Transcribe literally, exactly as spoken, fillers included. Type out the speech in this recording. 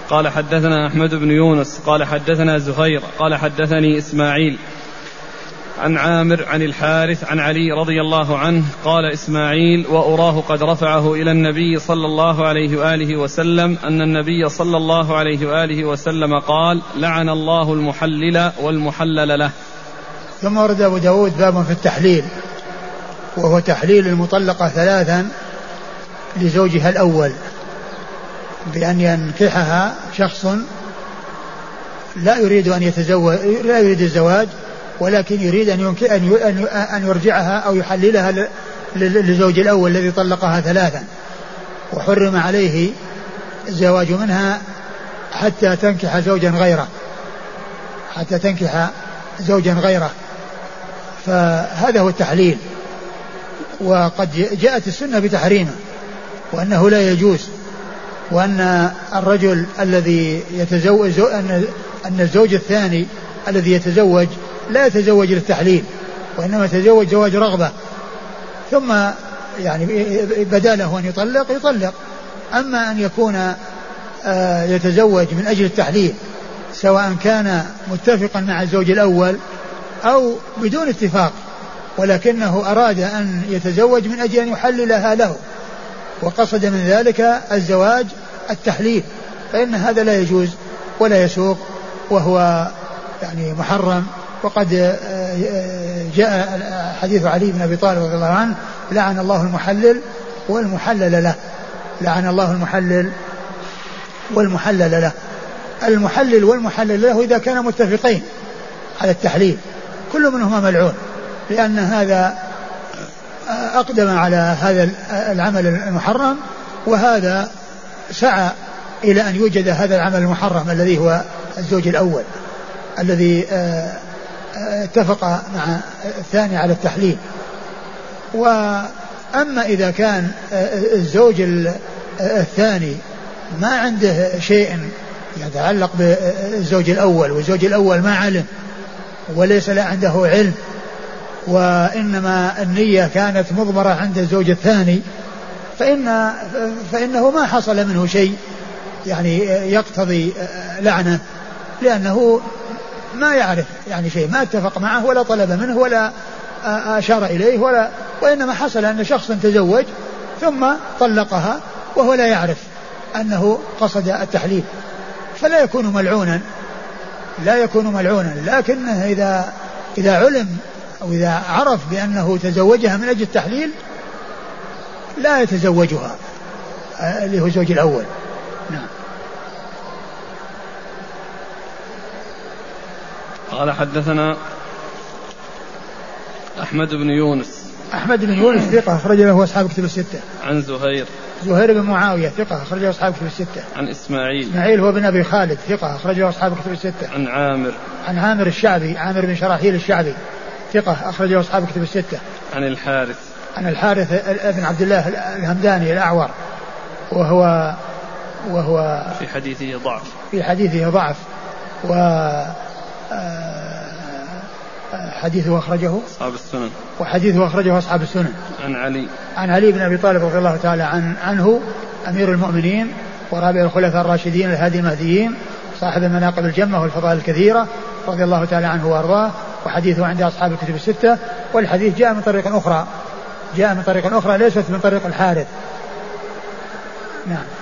قال حدثنا أحمد بن يونس قال حدثنا زهير قال حدثني إسماعيل عن عامر عن الحارث عن علي رضي الله عنه قال إسماعيل وأراه قد رفعه إلى النبي صلى الله عليه وآله وسلم أن النبي صلى الله عليه وآله وسلم قال لعن الله المحلل والمحلل له. ثم ورد أبو داود باب في التحليل وهو تحليل المطلقة ثلاثا لزوجها الأول بأن ينكحها شخص لا يريد أن يتزوج لا يريد الزواج ولكن يريد أن ينك... أن يرجعها أو يحللها للزوج الأول الذي طلقها ثلاثا وحرم عليه الزواج منها حتى تنكح زوجا غيره حتى تنكح زوجا غيره فهذا هو التحليل. وقد جاءت السنة بتحريمه وأنه لا يجوز وأن الرجل الذي يتزوج أن أن الزوج الثاني الذي يتزوج لا يتزوج للتحليل وإنما يتزوج زواج رغبة ثم يعني بدا له أن يطلق يطلق. أما أن يكون يتزوج من أجل التحليل سواء كان متفقا مع الزوج الأول أو بدون اتفاق ولكنه أراد أن يتزوج من أجل أن يحللها له وقصد من ذلك الزواج التحليل فإن هذا لا يجوز ولا يسوق وهو يعني محرم. وقد جاء حديث علي بن أبي طالب رضي الله عنه لعن الله المحلل والمحلل له لعن الله المحلل والمحلل له. المحلل والمحلل له إذا كانوا متفقين على التحليل كل منهما ملعون لأن هذا أقدم على هذا العمل المحرم وهذا سعى إلى أن يوجد هذا العمل المحرم الذي هو الزوج الأول الذي اتفق مع الثاني على التحليل. وأما إذا كان الزوج الثاني ما عنده شيء يتعلق بالزوج الأول والزوج الأول ما علم وليس لا عنده علم وإنما النية كانت مضمرة عند الزوج الثاني فإن فإنه ما حصل منه شيء يعني يقتضي لعنة لأنه ما يعرف يعني شيء ما اتفق معه ولا طلب منه ولا أشار إليه ولا وإنما حصل أن شخص تزوج ثم طلقها وهو لا يعرف أنه قصد التحليل فلا يكون ملعونا لا يكون ملعونا. لكنه إذا إذا علم أو إذا عرف بأنه تزوجها من أجل التحليل لا يتزوجها اللي هو الزوج الأول. نعم. قال حدثنا أحمد بن يونس أحمد بن يونس ثقة أخرج له أصحاب كتب الستة. عن زهير زهير بن معاوية ثقة أخرج له أصحاب كتب الستة. عن إسماعيل إسماعيل هو بن أبي خالد ثقة أخرج له أصحاب كتب الستة. عن عامر عن عامر الشعبي عامر بن شراحيل الشعبي ثقة أخرج له أصحاب كتب الستة. عن الحارث عن الحارث بن عبد الله الهمداني الأعور وهو وهو في حديثه ضعف في حديثه ضعف و حديثه أخرجه أصحاب السنن وحديثه أخرجه أصحاب السنن. عن علي عن علي بن أبي طالب رضي الله تعالى عن عنه أمير المؤمنين ورابع الخلفاء الراشدين الهادي المهديين صاحب المناقب الجمة والفضائل الكثيرة رضي الله تعالى عنه وأرضاه وحديثه عند أصحاب الكتب الستة. والحديث جاء من طريق أخرى جاء من طريق أخرى ليست من طريق الحارث. نعم.